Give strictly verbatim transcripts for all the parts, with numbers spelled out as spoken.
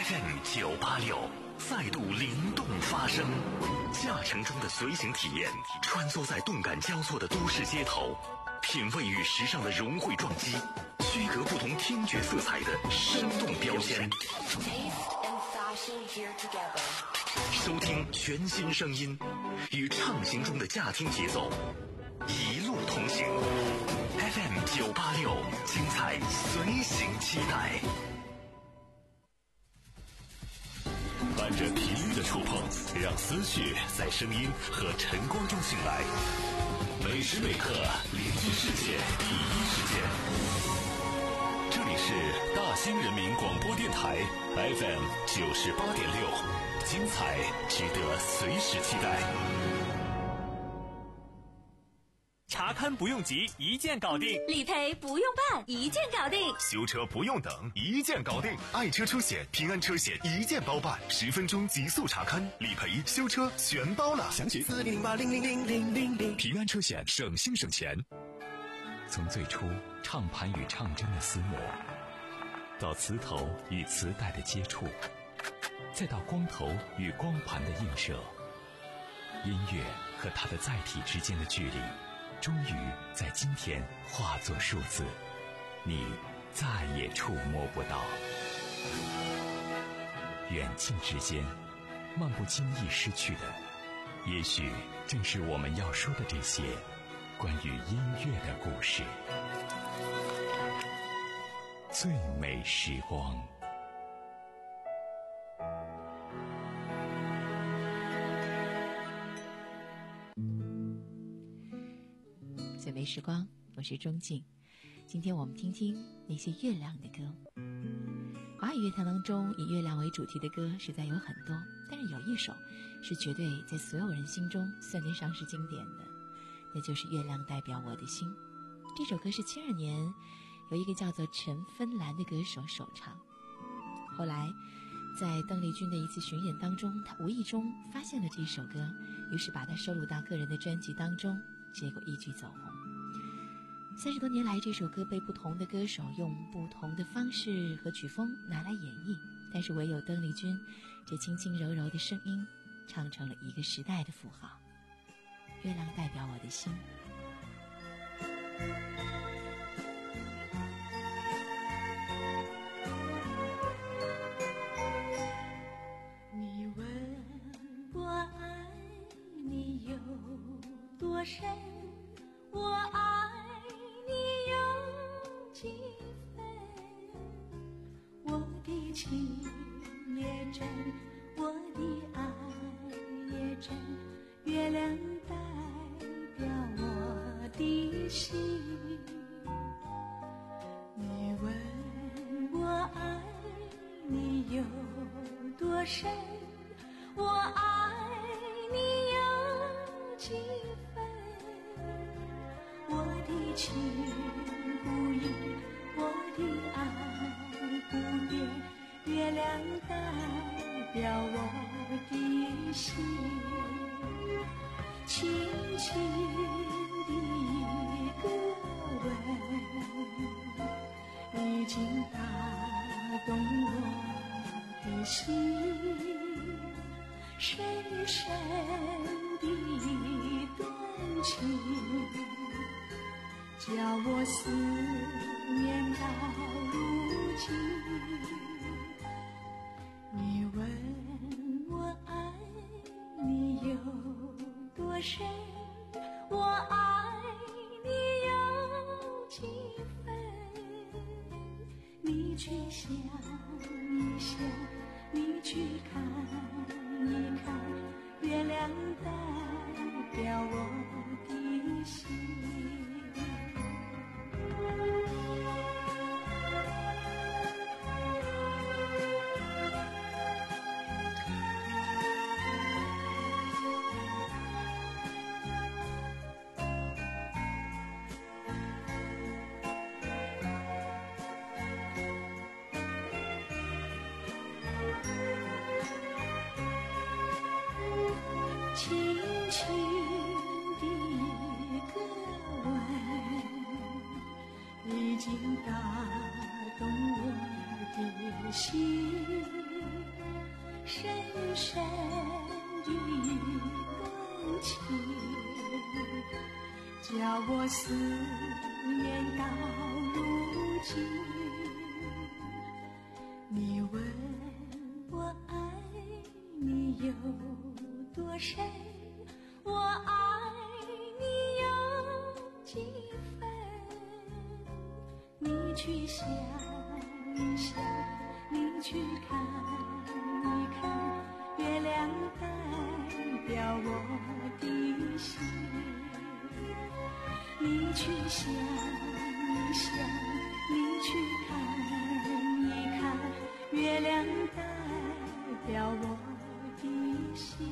F M 九八六再度灵动发声，驾乘中的随行体验，穿梭在动感交错的都市街头，品味与时尚的融汇撞击，区隔不同听觉色彩的生动标签。收听全新声音，与畅行中的驾听节奏，一路同行。F M 九八六，精彩随行期待。伴着频率的触碰，让思绪在声音和晨光中醒来。每时每刻聆听世界第一时间。这里是大兴人民广播电台 F M 九十八点六，精彩值得随时期待。 查勘不用急，一键搞定； 理赔不用办，一键搞定； 修车不用等，一键搞定。爱车车险、平安车险一键包办，十分钟极速查勘，理赔、修车全包了。详情四零零八零零零零零零。平安车险，省心省钱。 从最初唱盘与唱针的厮磨，到磁头与磁带的接触，再到光头与光盘的映射，音乐和它的载体之间的距离，终于在今天化作数字，你再也触摸不到。远近之间，漫不经意失去的，也许正是我们要说的这些关于音乐的故事。最美时光。 最美时光，我是钟静。今天我们听听那些月亮的歌。华语乐坛当中以月亮为主题的歌实在有很多，但是有一首是绝对在所有人心中算得上是经典的，那就是《月亮代表我的心》。这首歌是七二年有一个叫做陈芬兰的歌手首唱，后来在邓丽君的一次巡演当中，他无意中发现了这首歌，于是把它收录到个人的专辑当中，结果一举走红。三十多年来，这首歌被不同的歌手用不同的方式和曲风拿来演绎，但是唯有邓丽君这轻轻柔柔的声音，唱成了一个时代的符号。月亮代表我的心。 你问我爱你有多深，我爱你有几分，我的情也真，我的爱也真，月亮代表我的心。你问我爱你有多深，我爱你有几分，我的情不移，我的爱不变，月亮代表我的心。轻轻的一个吻，已经打动我的心，深深的一段情，叫我思念到如今。你问我爱你有多深，我爱你有几分，你去想一想，你去看一看，月亮代表我的心。已经打动我的心， 深深的感情，叫我思念到如今。你问我爱你有多深，我爱你有几分？你去想一想，你去看一看，月亮代表我的心。你去想一想，你去看一看，月亮代表我的心。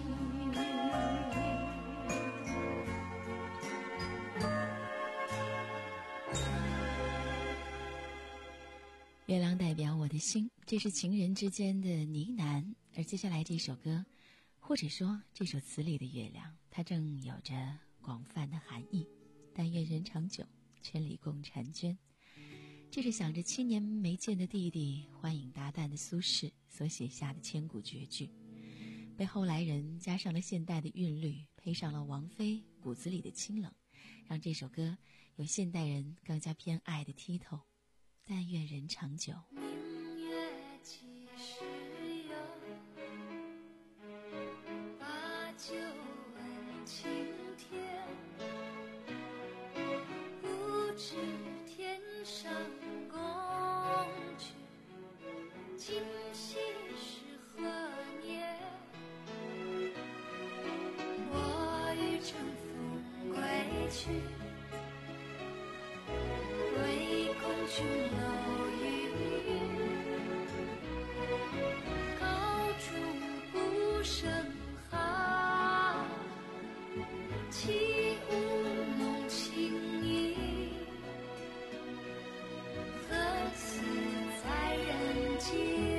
月亮代表我的心，这是情人之间的呢喃。而接下来这首歌，或者说这首词里的月亮，它正有着广泛的含义。但愿人长久，千里共婵娟。这是想着七年没见的弟弟，欢迎搭档的苏轼所写下的千古绝句，被后来人加上了现代的韵律，配上了王菲骨子里的清冷，让这首歌有现代人更加偏爱的剔透。但愿人长久。 明月几时有，把酒问青天。不知天上宫阙，今夕是何年？我欲乘风归去，唯恐琼楼玉宇，高处不胜寒。起舞弄清影，何似在人间？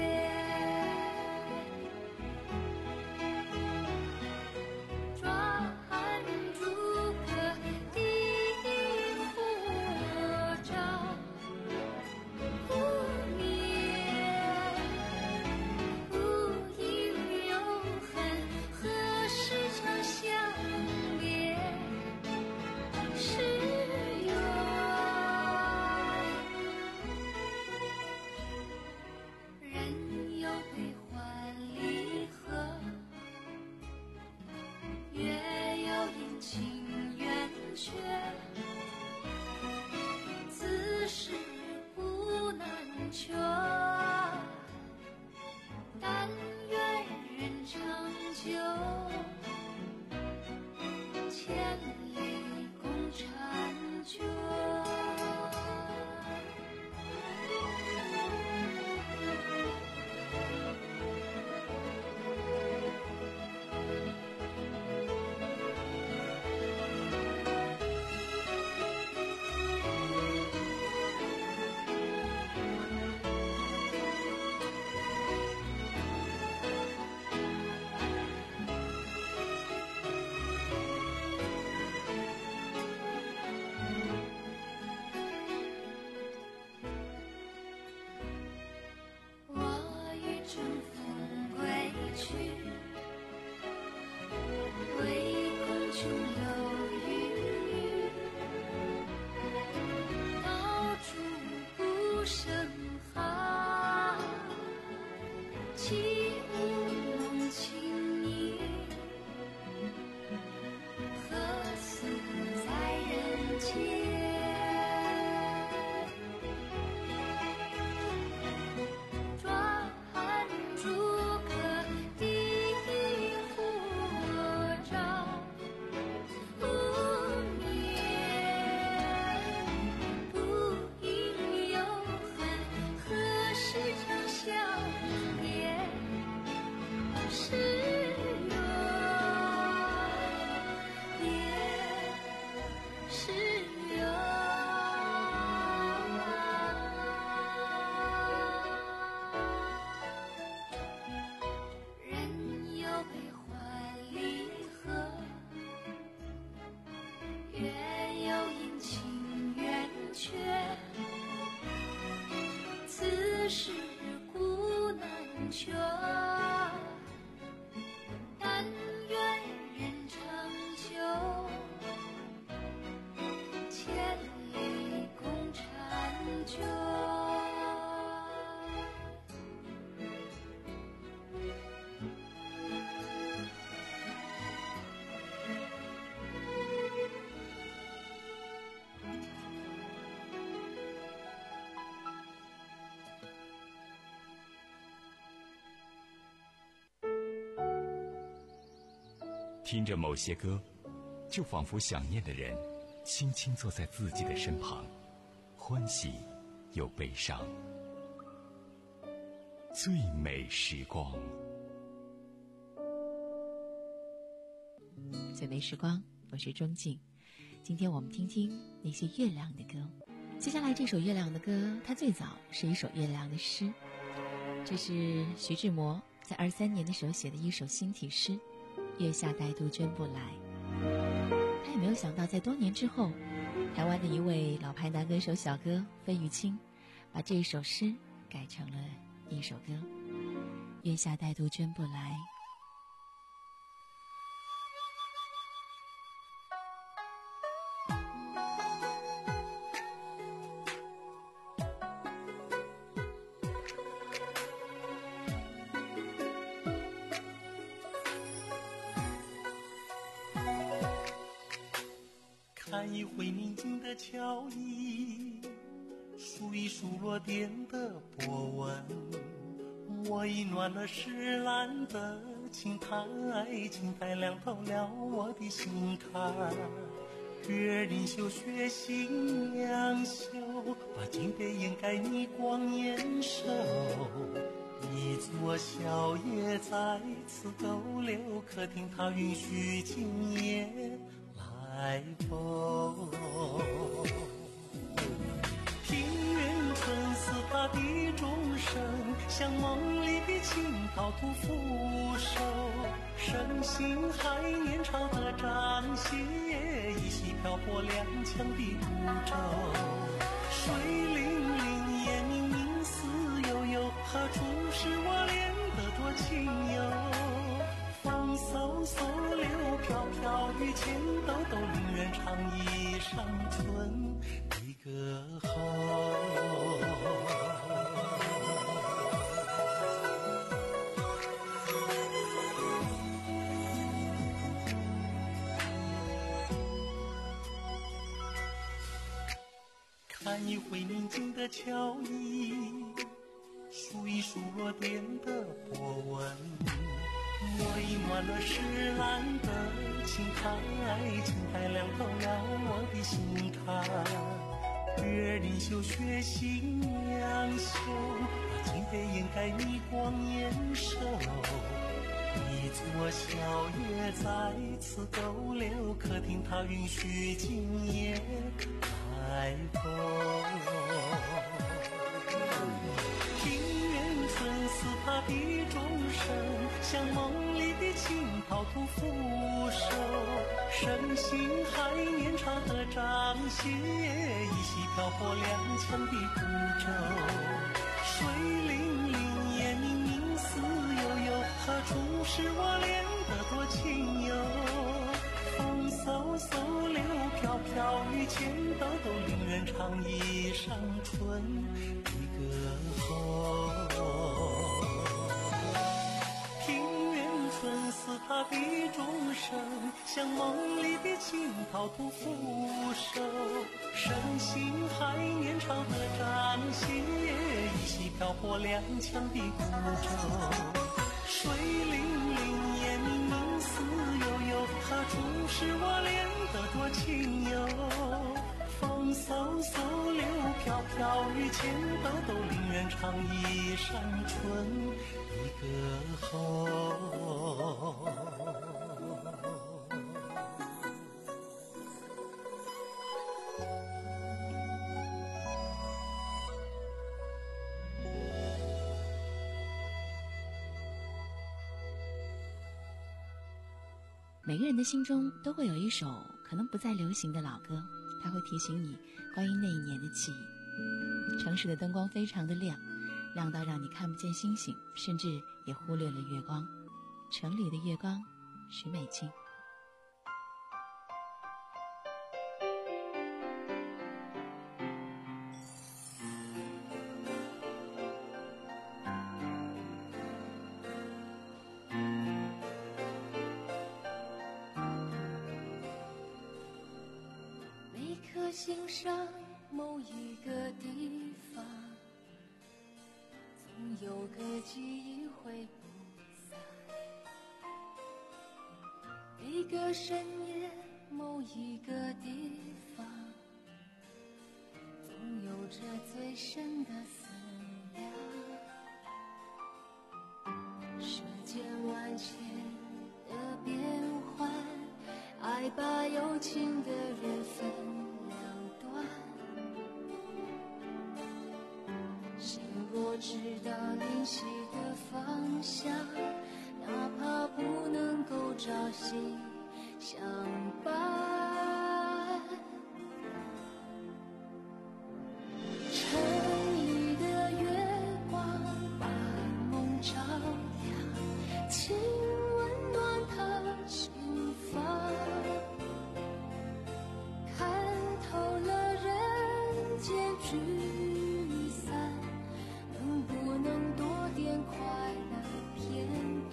是故难全。 听着某些歌，就仿佛想念的人轻轻坐在自己的身旁，欢喜又悲伤。最美时光， 最美时光，我是钟静。今天我们听听那些月亮的歌。接下来这首月亮的歌，它最早是一首月亮的诗，这是徐志摩在二三年的时候写的一首新体诗《月下待杜鹃不来》。他也没有想到，在多年之后，台湾的一位老牌男歌手小哥费玉清，把这首诗改成了一首歌《月下待杜鹃不来》。 看一回宁静的桥椅，数一数落点的波纹，我已暖了石栏的青苔，青苔亮透了我的心坎。月临秀雪新娘秀，把金杯掩盖你光艳手，一座小夜在此逗留，客厅它允许今夜来风。庭院春似他的钟声，像梦里的青桃吐扶手，身心还年少的张歇，依稀漂泊两墙的孤舟。水灵灵夜明明似悠悠，何处是我恋得多情游？风嗖嗖流飘飘，雨前抖抖，令人唱一上春的歌喉。看一回宁静的桥椅，数一数落点的波纹，我已暖了石栏的青苔，青苔亮透了我的心坎。月临秀雪新娘秀，把金杯掩盖你光艳手，一座小夜在此逗留，客厅它允许今夜来风。庭院春似他的钟声，像梦里的青桃吐扶手，身心还年少的张歇，依稀漂泊两墙的孤舟。水灵灵夜明明似悠悠，何处是我恋得多情游？风嗖嗖流飘飘，雨前抖抖，令人唱一上春的歌喉。庭院春似他的钟声，像梦里的青桃吐扶手，身心还年少的张歇，依稀漂泊两墙的孤舟。水灵灵夜明明似悠悠，何处是我恋得多情游？风嗖嗖流飘飘，雨前抖抖，令人唱一上春的歌喉。 每个人的心中都会有一首可能不再流行的老歌，它会提醒你关于那一年的记忆。城市的灯光非常的亮，亮到让你看不见星星，甚至也忽略了月光。城里的月光，许美静。 心上某一个地方，总有个记忆挥不散。每个深夜，某一个地方，总有着最深的思量。世间万千的变幻，爱把有情的人分两端。心若知道灵犀的方向，哪怕不能够朝夕相伴。城里的月光把梦照亮，请温暖他心房。看透了人间聚散，能不能多点快乐片段？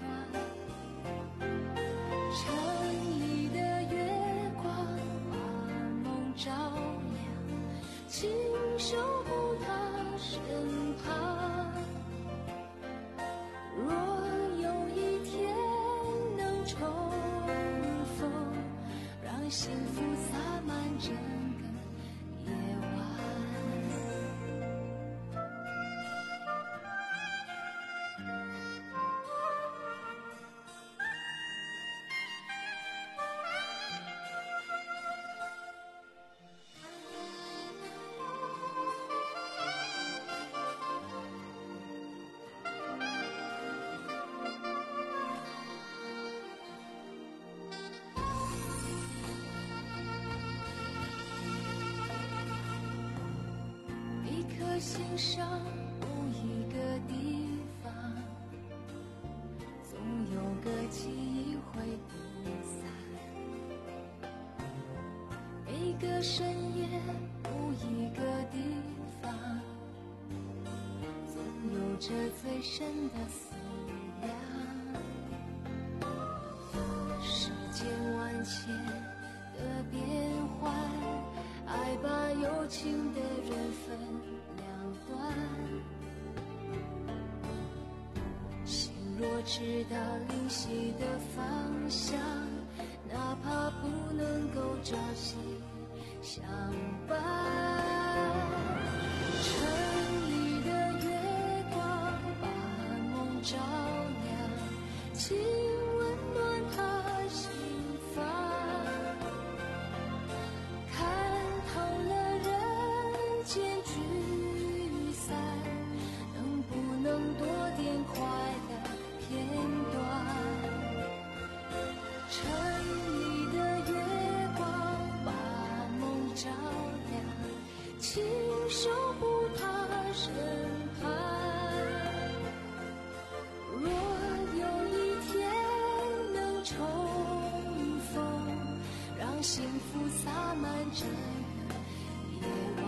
城里的月光把梦照亮，请守护他身旁。若有一天能重逢，让幸福洒满整个夜晚。一颗心上某一个地方，总有个记忆会不散。每个深夜某一个地方，总有着最深的思量。世间万千的变幻，爱把有情的人分两端。心若知道灵犀的方向，哪怕不能够朝夕相伴。城里的月光把梦照亮，请温暖他心房。看透了人间聚散，能不能多点快乐片段？城里的月光把梦照亮，请守护他身旁。若有一天能重逢，让幸福洒满整个夜晚。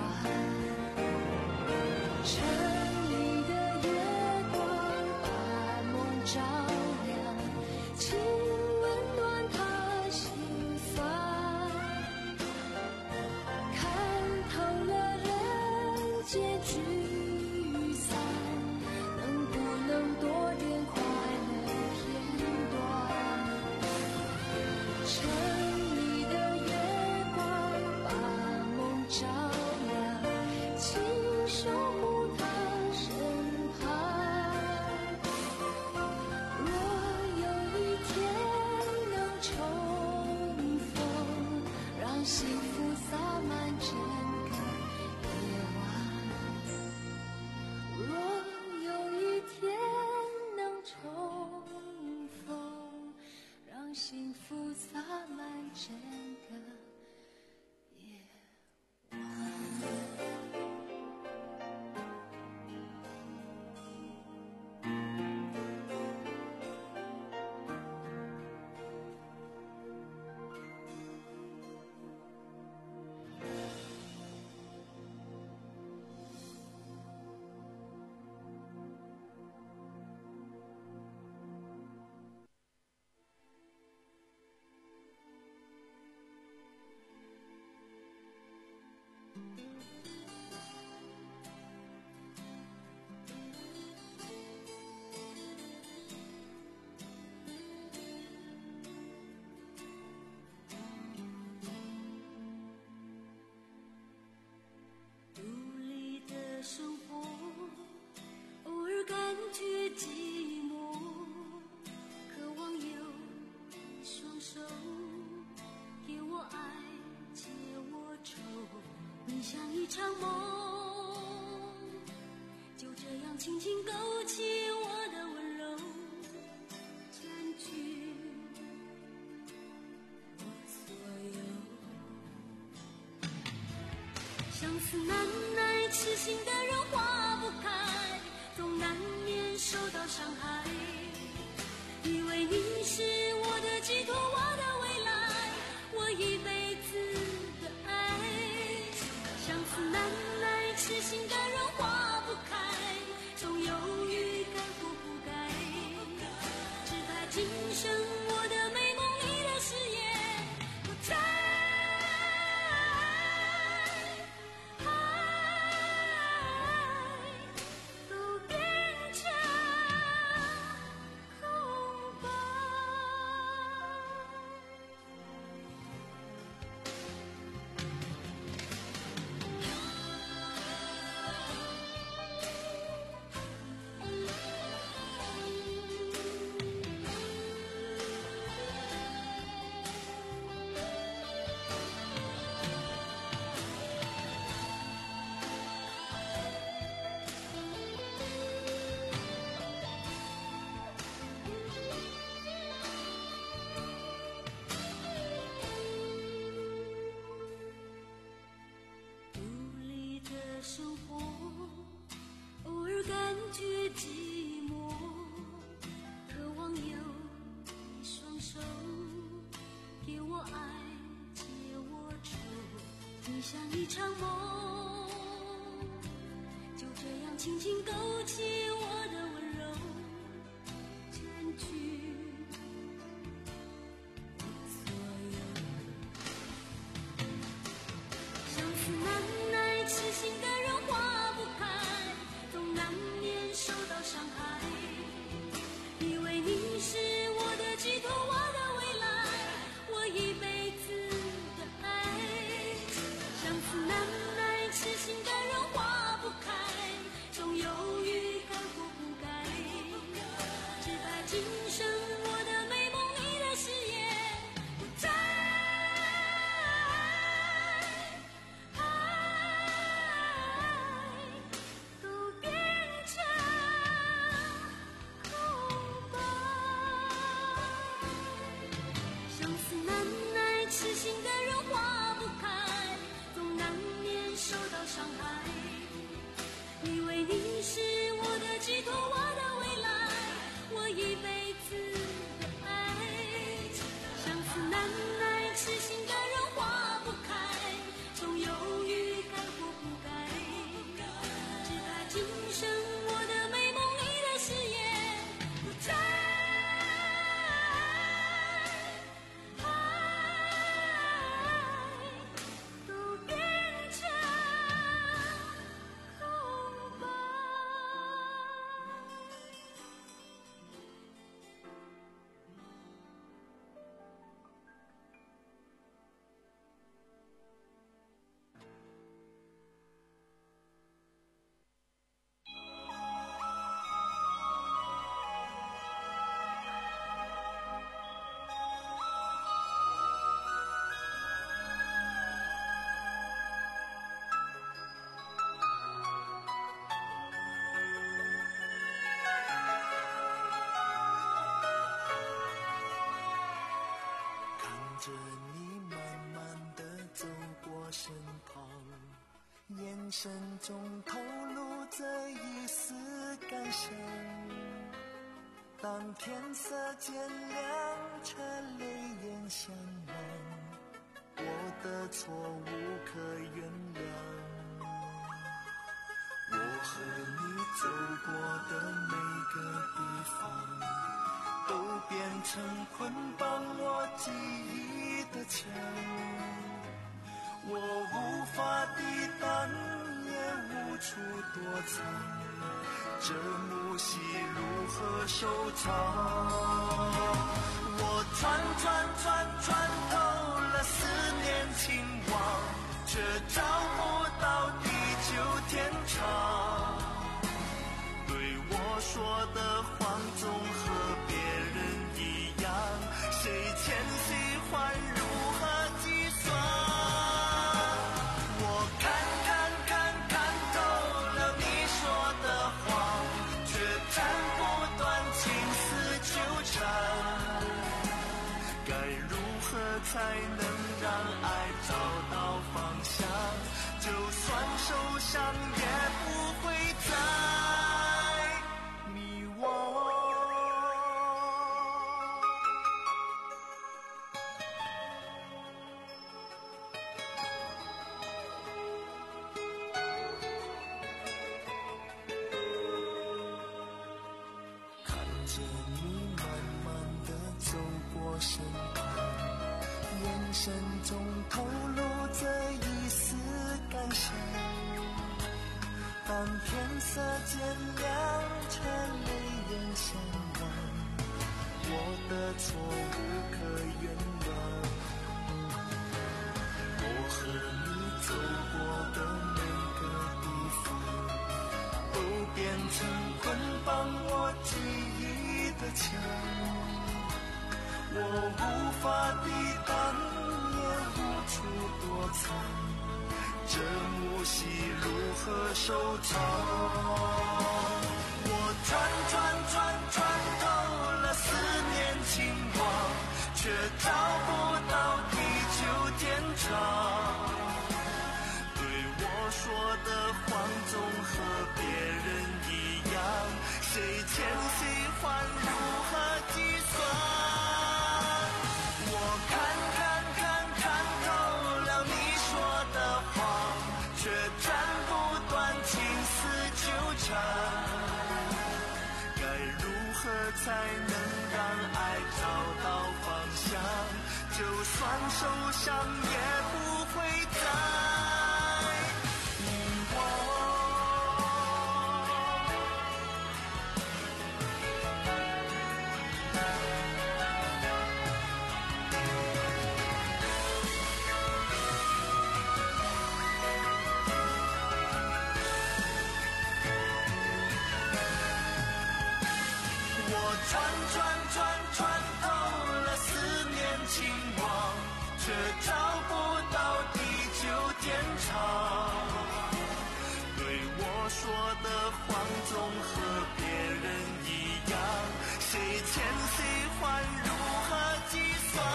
城里的月光把梦照亮，请温暖他心房。看透了人间聚散，能不能多点快乐片段？城里的月光把梦照亮，请守护他身旁。若一场梦，就这样轻轻勾起我的温柔，占据我所有。相思难耐，痴心的人化不开，总难免受到伤害。以为你是我的寄托，我的未来，我一辈子的爱。相思难耐，痴心的人化不开，总犹豫该或不该。只怕今生我的美梦里的誓言不再。生活偶尔感觉寂寞，渴望有一双手给我爱，解我愁。你像一场梦，就这样轻轻勾起我的温柔，占据我所有。相思难耐，痴心的人化不开，总难免受到伤害。以为你是我的寄托，我的未来，我一辈子的爱。相思难耐，痴心的人化不开，总犹豫该或不该。只怕今生我的美梦里的誓言不再。痴心的人化不开，总难免受到伤害。以为你是我的寄托，我的未来，我一辈子的爱。相思难耐，痴心的人化不开，总犹豫该或不该。只怕今生我的美梦里的誓言不再。 着你慢慢地走过身旁，眼神中透露着一丝感伤。当天色渐亮，车泪眼相望，我的错无可原谅。我和你走过的每个地方，都变成捆绑我记忆的墙，我无法抵挡，也无处躲藏，这幕戏如何收场？我穿穿穿穿透了思念情网，却找不到地久天长。对我说的话总和别人一样，谁欠谁还如何计算？我看看见你慢慢地走过身旁，眼神中透露着一丝感伤。当天色渐亮，却泪眼相望，我的错无可原谅。我和你走过的每个地方，都变成捆绑我记忆的墙。我无法抵挡，也无处躲藏，这幕戏如何收场？我穿穿穿穿透了思念情网，却找不到地久天长。对我说的话总和别人一样，谁欠谁还如何计算？我看看看看透了你说的谎，却斩不断情丝纠缠。该如何才能让爱找到方向？就算受伤也不会再迷惘。穿穿穿穿透了思念情网，却找不到地久天长。对我说的谎总和别人一样，谁欠谁还如何计算？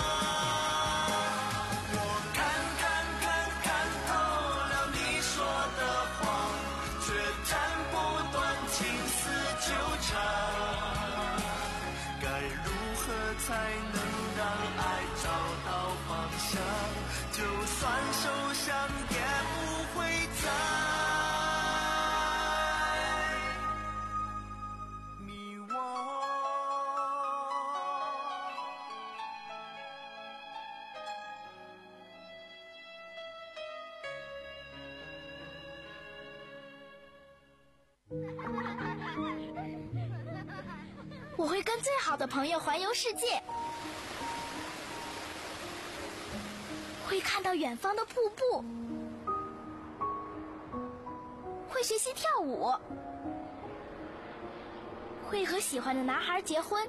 我看看看看透了你说的谎，却斩不断情丝纠缠。才能让爱找到方向，就算受伤也不会再迷惘。 我会跟最好的朋友环游世界，会看到远方的瀑布，会学习跳舞，会和喜欢的男孩结婚。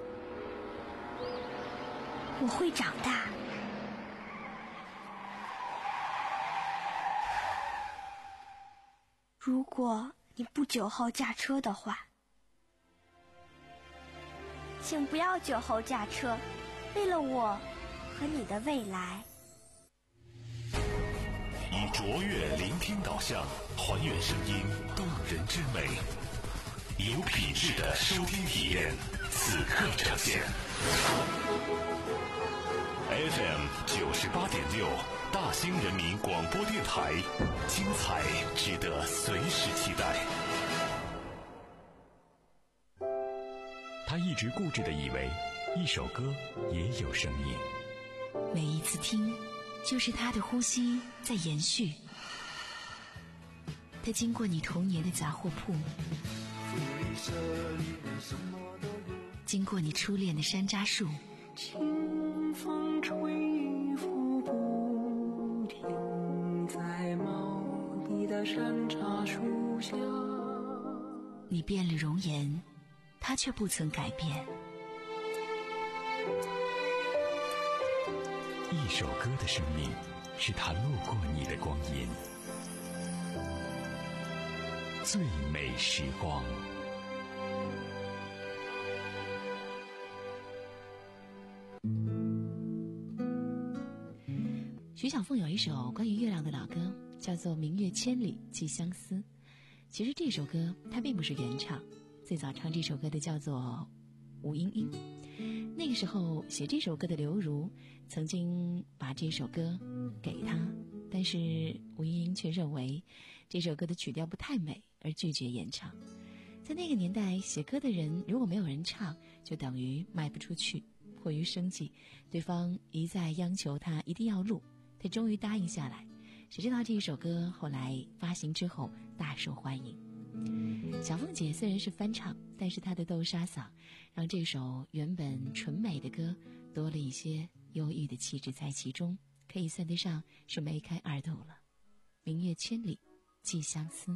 我会长大。如果你不酒后驾车的话，请不要酒后驾车，为了我和你的未来。 以卓越聆听导向，还原声音动人之美，有品质的收听体验，此刻呈现。F M 九十八点六，大兴人民广播电台，精彩值得随时期待。他一直固执地以为，一首歌也有生命。 每一次听，就是他的呼吸在延续。他经过你童年的杂货铺，经过你初恋的山楂树， 清风吹拂不停，在茂密的山茶树下。 你变了容颜，他却不曾改变。 一首歌的生命，是他路过你的光阴。最美时光。 徐小凤有一首关于月亮的老歌，叫做《明月千里寄相思》。其实这首歌它并不是原唱，最早唱这首歌的叫做吴莺莺。那个时候写这首歌的刘如曾经把这首歌给他，但是吴莺莺却认为这首歌的曲调不太美，而拒绝演唱。在在那个年代，写歌的人如果没有人唱，就等于卖不出去。迫于生计，对方一再央求他一定要录，他终于答应下来。谁知道这一首歌后来发行之后大受欢迎。小凤姐虽然是翻唱，但是她的豆沙嗓让这首原本纯美的歌多了一些忧郁的气质在其中，可以算得上是梅开二度了。明月千里寄相思。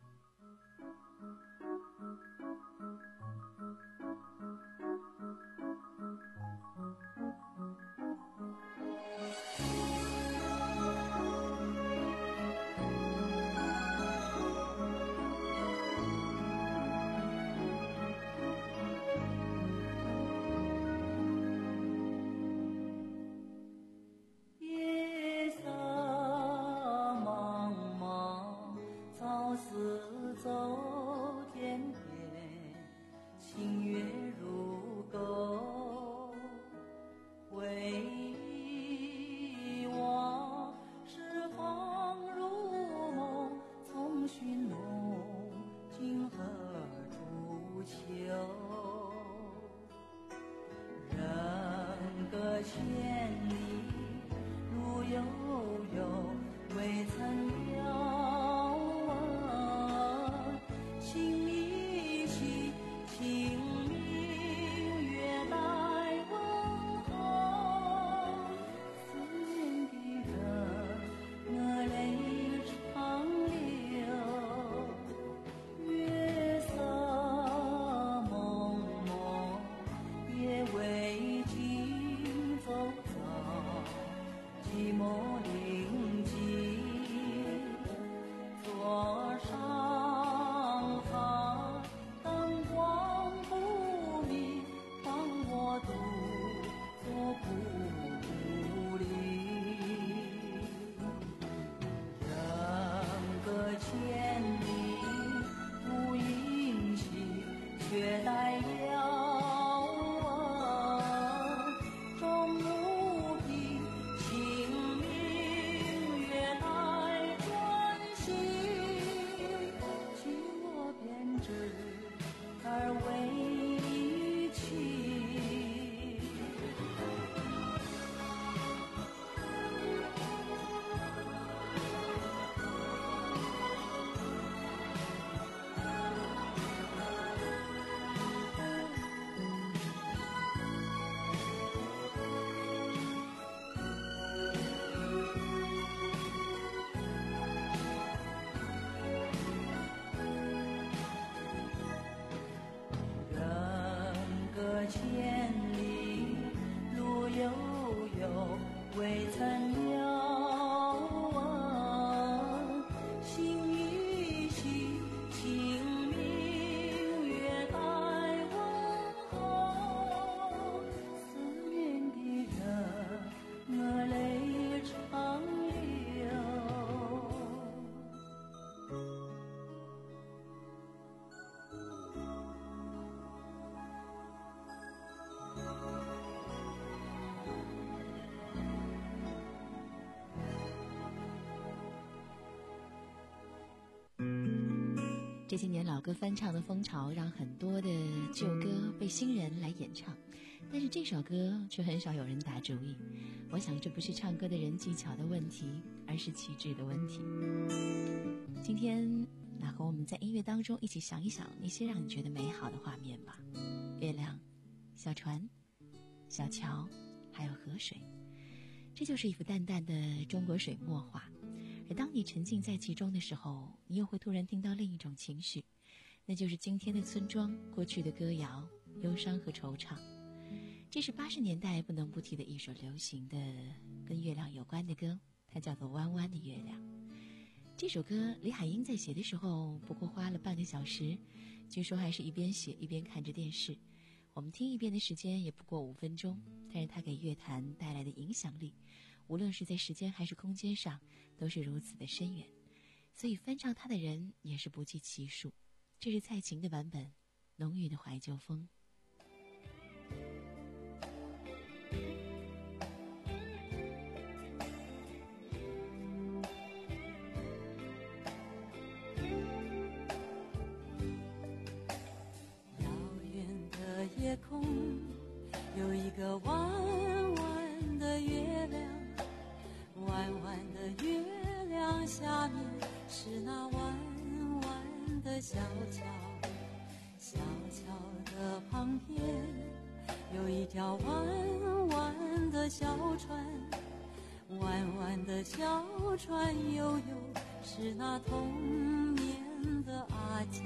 这些年老歌翻唱的风潮让很多的旧歌被新人来演唱，但是这首歌却很少有人打主意。我想这不是唱歌的人技巧的问题，而是气质的问题。今天那和我们在音乐当中一起想一想那些让你觉得美好的画面吧。月亮、小船、小桥，还有河水，这就是一幅淡淡的中国水墨画。而当你沉浸在其中的时候，你又会突然听到另一种情绪，那就是今天的村庄，过去的歌谣，忧伤和惆怅。这是八十年代不能不提的一首流行的跟月亮有关的歌，它叫做《弯弯的月亮》。这首歌李海英在写的时候不过花了半个小时，据说还是一边写一边看着电视。我们听一遍的时间也不过五分钟，但是它给乐坛带来的影响力，无论是在时间还是空间上，都是如此的深远。所以翻唱它的人也是不计其数。这是蔡琴的版本，浓郁的怀旧风。 一个弯弯的月亮，弯弯的月亮下面是那弯弯的小桥，小桥的旁边有一条弯弯的小船，弯弯的小船悠悠是那童年的阿娇。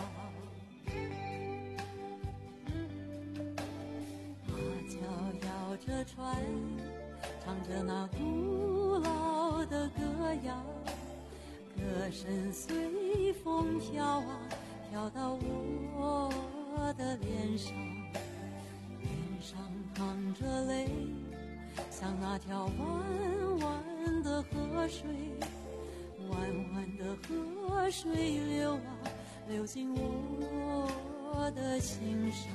阿娇摇着船，唱着那古老的歌谣，歌声随风飘啊，飘到我的脸上，脸上淌着泪，像那条弯弯的河水，弯弯的河水流啊，流进我的心上。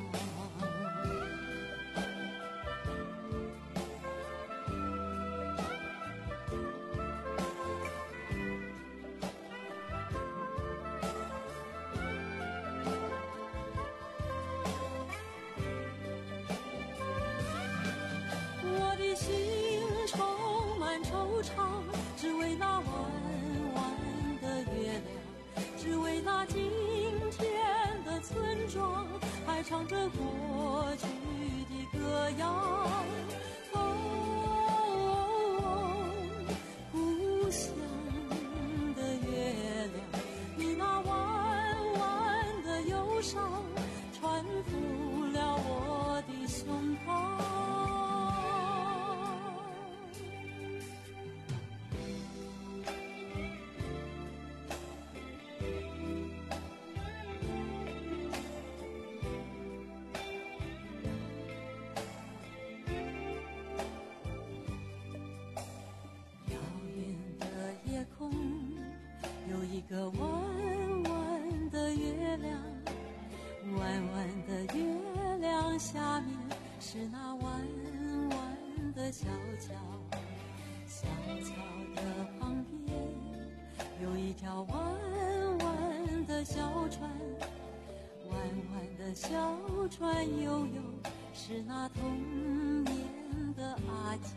只为那弯弯的月亮，只为那今天的村庄，还唱着过去的歌谣。哦，故乡的月亮，你那弯弯的忧伤，穿拂了我的胸膛。一个弯弯的月亮，弯弯的月亮下面是那弯弯的小桥，小桥的旁边有一条弯弯的小船，弯弯的小船悠悠是那童年的阿娇。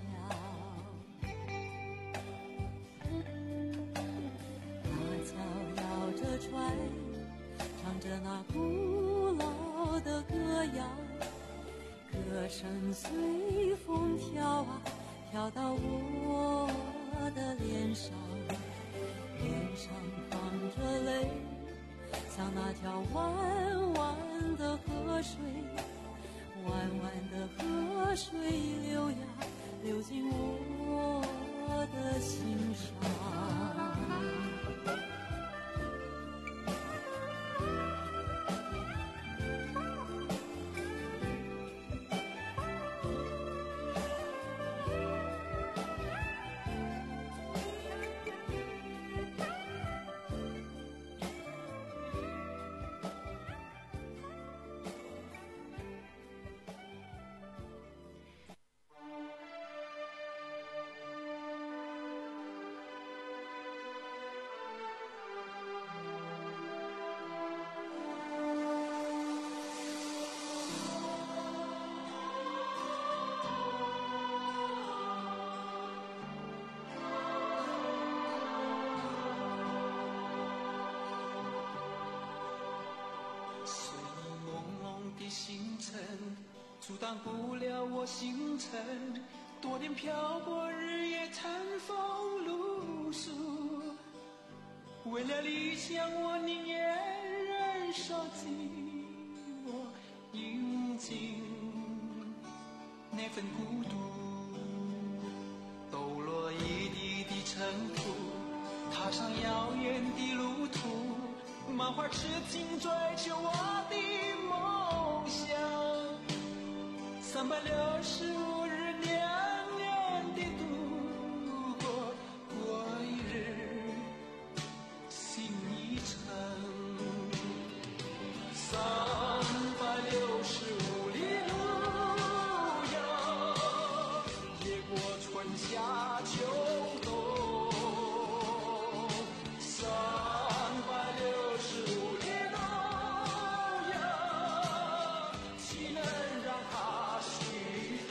船唱着那古老的歌谣，歌声随风飘啊，飘到我的脸上，脸上淌着泪，像那条弯弯的河水，弯弯的河水流呀，流进我的心上。 阻挡不了我星辰，多年漂泊，日夜餐风露宿。为了理想，我宁愿忍受寂寞，饮尽那份孤独。抖落一地的尘土，踏上遥远的路途，满怀痴情追求我的梦想。三百六十五日，年年的度过，过一日，心一程。三百六十五里路遥，越过春夏秋冬。三百六十五里路遥，岂能让它虚度？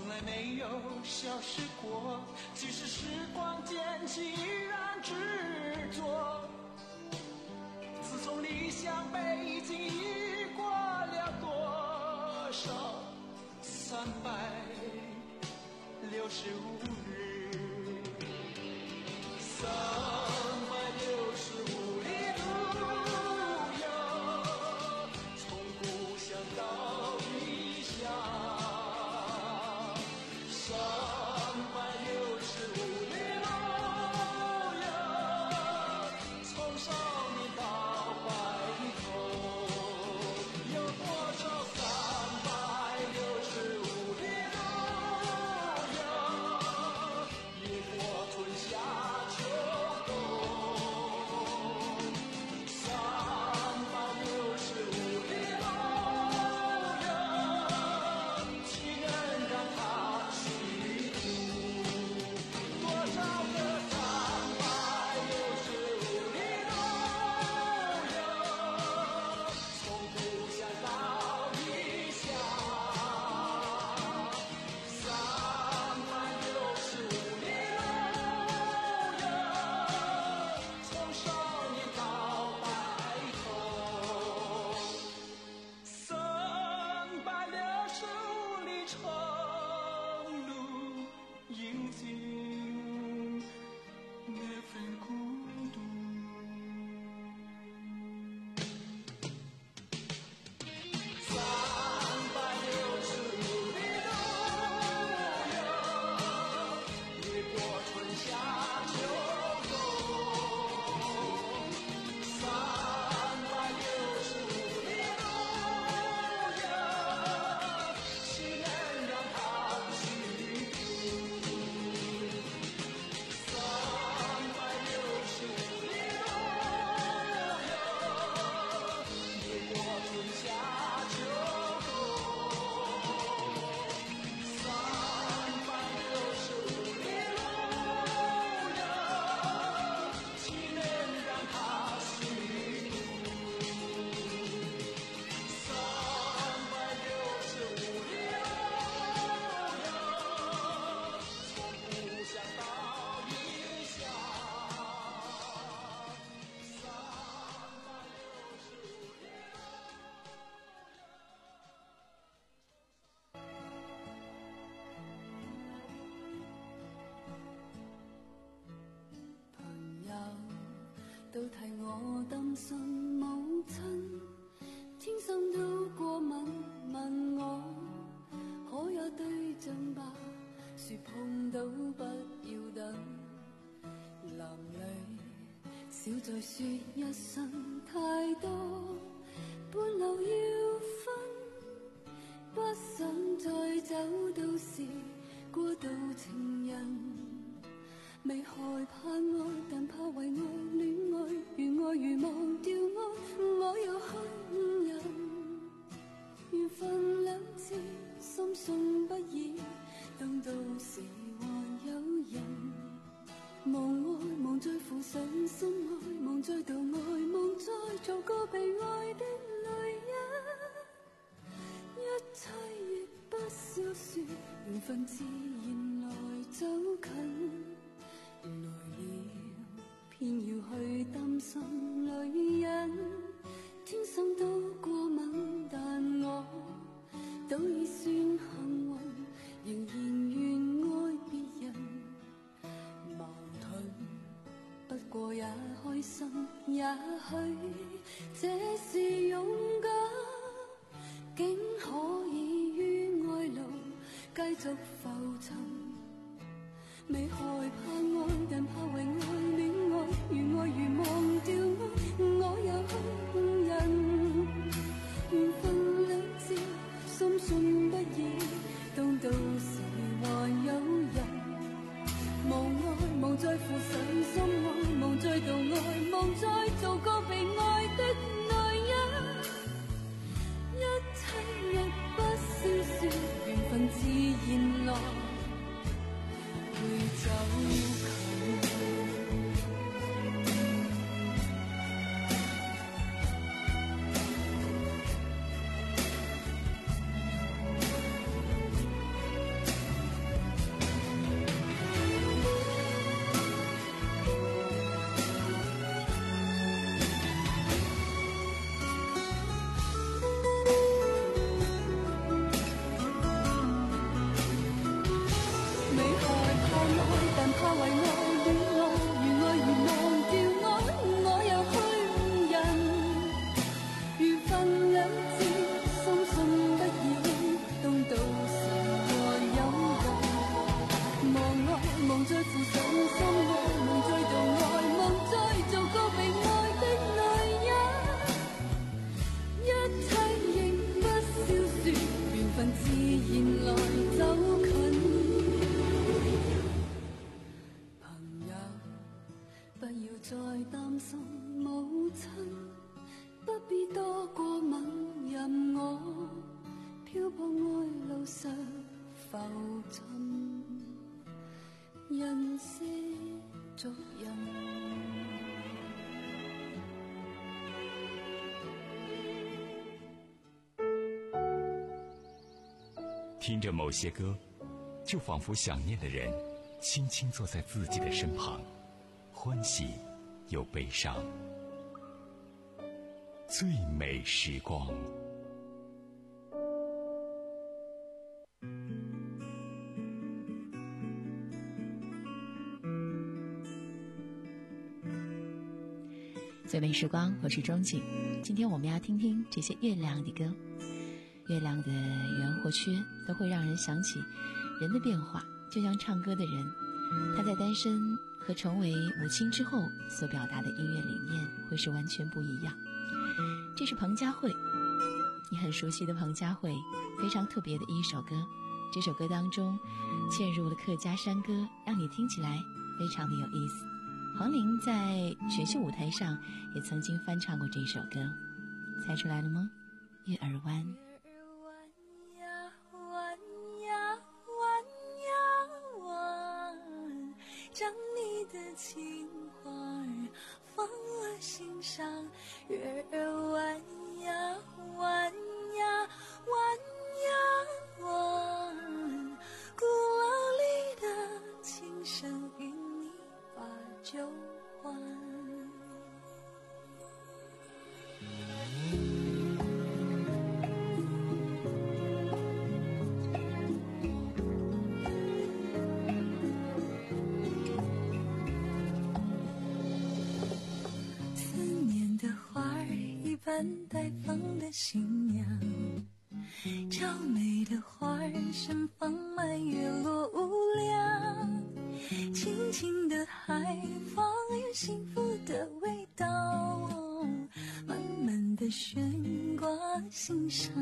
从来没有消失过，即使时光渐去依然执着。自从离乡背井已过了多少三百六十五日，三百六十五里路哟，从故乡到异乡。三百六十五里路哟，从少年到白头，有多少三百六十五里路哟，越过春夏秋冬。三百六十五里路哟，岂能让它虚度？多少个三百六十五里路哟，从故乡到异乡。三百六十五里路哟，从少年到白头。三百六十五里长路，迎尽那份孤独。三百六十五里路哟，越过春夏秋冬。三百六十五里路哟，岂能让它虚度？三百六十五里路哟，越过春夏秋冬。三百六十五里路哟，岂能让它虚度？三百六十五里路哟，从故乡到异乡。三百六十五里朋友都替我擔心母親，天生都過敏，問我可有對象吧？說碰到不要等，男女少再說一聲太多，半路要分，不想再走到時過度情人。未害怕愛，但怕為愛戀愛，如愛如忘掉愛，我有恨人。緣分兩字，深信不疑，等到時還有人。無愛無再負上心愛，無再度愛，無再做個被愛的女人。一切亦不消說，緣分自然來走近。來了，偏要去擔心女人，天生都過敏，但我都已算幸運，仍然願愛別人。矛盾不過也開心，也許這是勇敢，竟可以於愛路繼續浮沉。未害怕愛，但怕為愛戀愛，如愛如忘掉愛，我有恨人。緣分兩字，深信不疑，當到時還有人。無愛無再負上心愛，無再度愛，無再做個被愛的女人。一切亦不消說，緣分自然來會走近。 这样。 听着某些歌，就仿佛想念的人轻轻坐在自己的身旁，欢喜又悲伤。最美时光。 最美时光，我是钟景。今天我们要听听这些月亮的歌。月亮的圆或缺都会让人想起人的变化，就像唱歌的人，他在单身和成为母亲之后所表达的音乐理念会是完全不一样。这是彭佳慧，你很熟悉的彭佳慧，非常特别的一首歌。这首歌当中嵌入了客家山歌，让你听起来非常的有意思。黄龄在选秀舞台上也曾经翻唱过这首歌，猜出来了吗？月儿弯。 将你的情话放我心上，月儿弯呀弯呀弯呀弯，古老里的琴声与你把酒欢。待放的新娘，娇美的花儿盛放满月落无量，轻轻的海风有幸福的味道，慢慢的悬挂心上。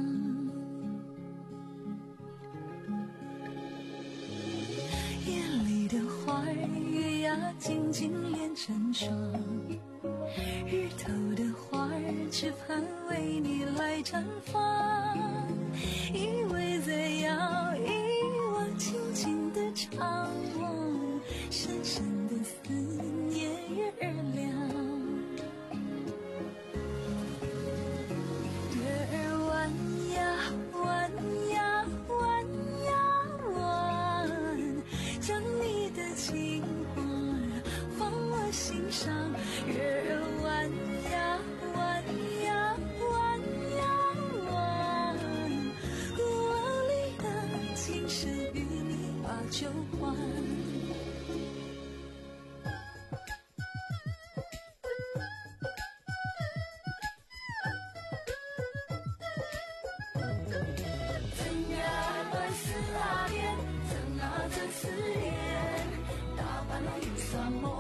夜里的花儿月牙紧紧连成双，日头的花儿只盼为你来绽放，依偎在摇椅，我轻轻地唱，深深的思念月儿亮。月儿弯呀弯呀弯呀弯，将你的情话放我心上，月儿弯呀弯呀弯呀弯，古老里的琴声与你把酒欢。怎呀短丝拉链，怎啊这丝链，打扮了雨伞梦。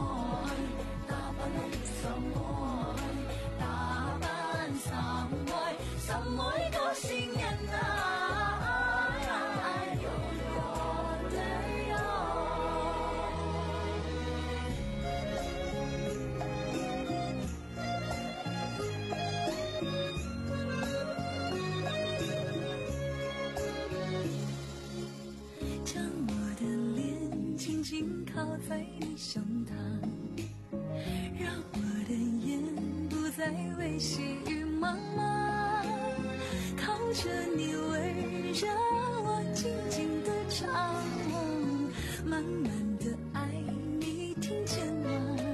靠在你胸膛，让我的眼不再为细雨茫茫，靠着你围着我静静的唱，慢慢的爱你听见吗？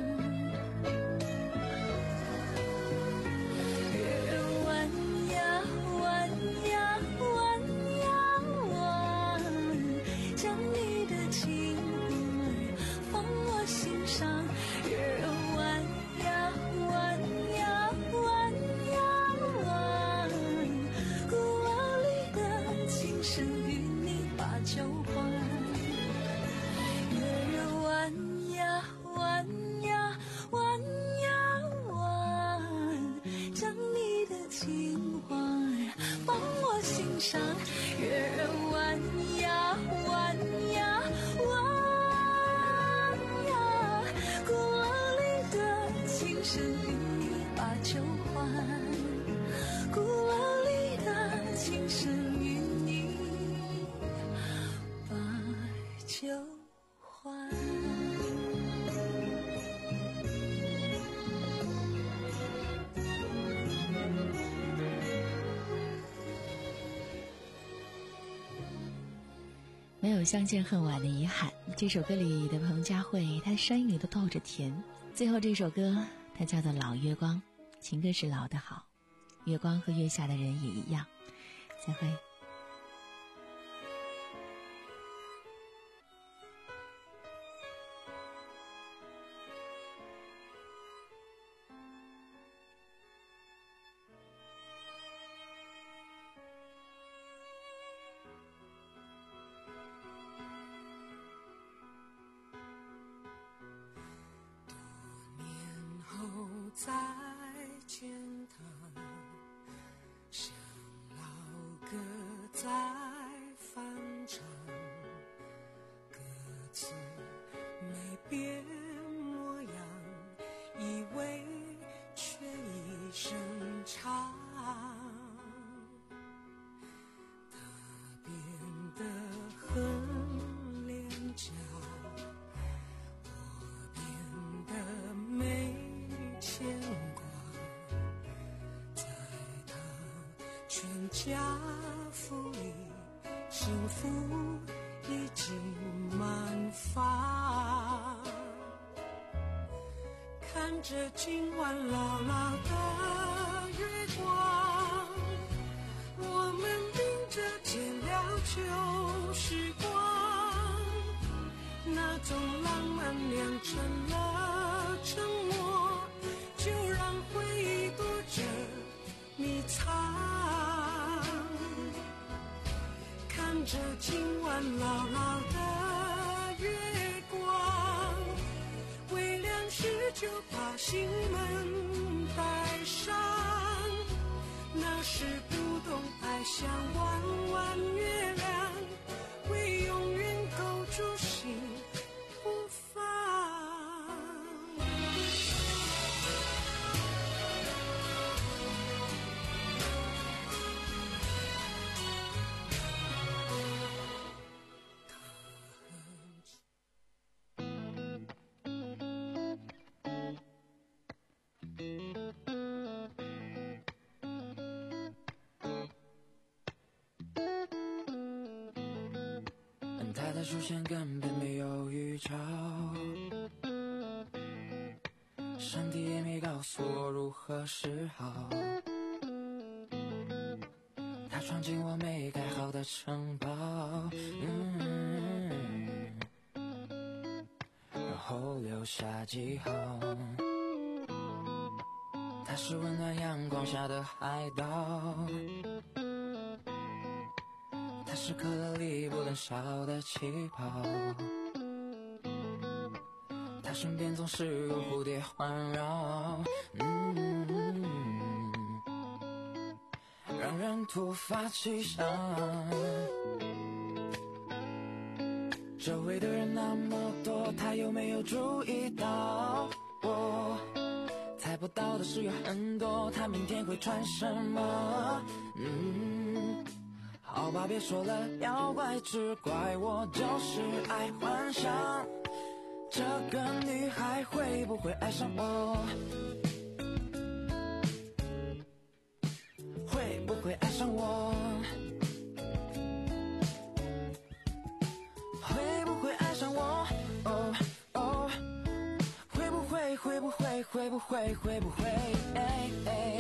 月儿弯呀弯呀弯呀弯，将你的情心上，月儿弯呀弯呀弯呀弯，古老里的琴声与你把酒欢。月儿弯呀弯呀弯呀弯，将你的情话放我心上，月儿弯呀弯呀弯。声与你把酒欢，古老里的琴声与你把酒欢。 没有相见恨晚的遗憾。这首歌里的彭佳慧，她的声音里都透着甜。最后这首歌它叫做老月光，情歌是老的好，月光和月下的人也一样。再会。 再见他，像老歌在翻唱，歌词没变模样，以为却一声长。他变得很廉价，我变得没牵挂，在他全家福里，幸福已经满发。看着今晚老老的月光，我们并着见了旧时光，那种浪漫酿成了沉默，就让回忆躲着你藏。看着今晚老老的月光，微亮时就把心门带上，那时不懂爱像弯弯月亮，会永远勾住心不放。他的出现根本没有预兆，上帝也没告诉我如何是好。他闯进我没盖好的城堡，嗯，然后留下记号。他是温暖阳光下的海岛，它是可乐里不能少的气泡，它身边总是有蝴蝶环绕，嗯，让人突发奇想。周围的人那么多，他有没有注意到我？猜不到的事有很多，他明天会穿什么？嗯，好吧，别说了，要怪只怪我就是爱幻想，这个女孩会不会爱上我？会不会爱上我？会不会爱上我？哦哦，会不会会不会会不会会不会？哎哎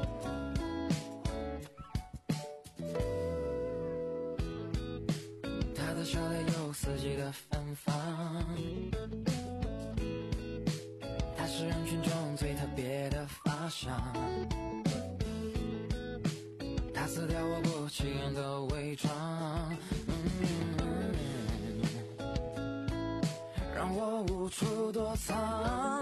他的笑脸有四季的芬芳，他是人群中最特别的发香，他撕掉我不起眼的伪装，嗯，让我无处躲藏，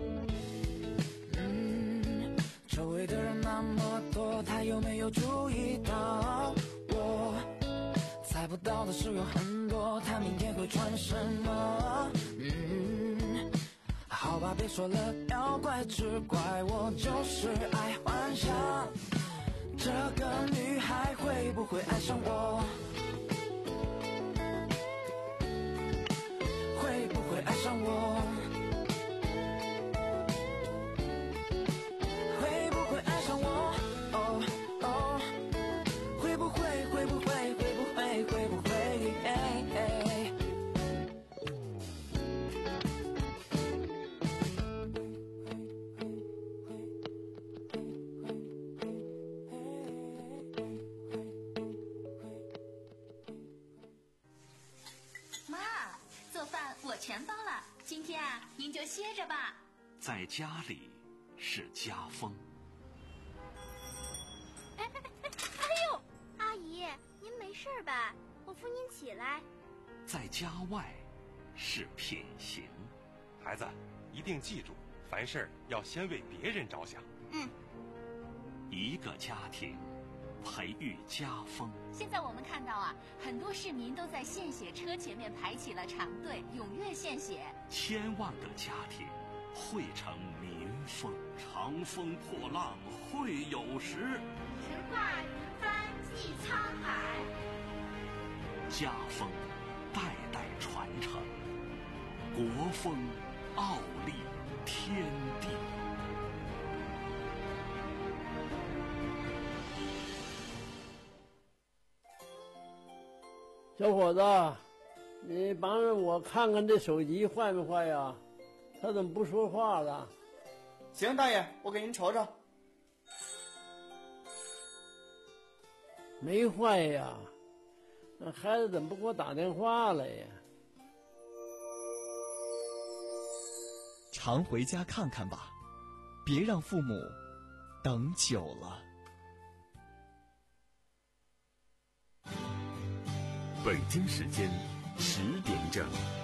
嗯，周围的人那么多，他有没有注意到我？猜不到的事有很多，他明天会穿什么？嗯，好吧，别说了，要怪只怪我就是爱幻想，这个女孩会不会爱上我？会不会爱上我？会不会爱上我？哦哦，会不会会不会会不会会不会？哎哎我全包了，今天啊，您就歇着吧。 在家里是家风。 哎哎哎哎呦，阿姨，您没事吧？我扶您起来。 在家外是品行。 孩子，一定记住，凡事要先为别人着想。 嗯。 一个家庭培育家风。 现在我们看到啊，很多市民都在献血车前面排起了长队，踊跃献血。 千万个家庭汇成民风，长风破浪会有时， 直挂云帆济沧海。 家风代代传承，国风傲立天地。 小伙子，你帮着我看看这手机坏没坏呀？他怎么不说话了？ 行，大爷，我给您瞅瞅。 没坏呀，那孩子怎么不给我打电话了呀？ 常回家看看吧，别让父母等久了。 北京时间十点整。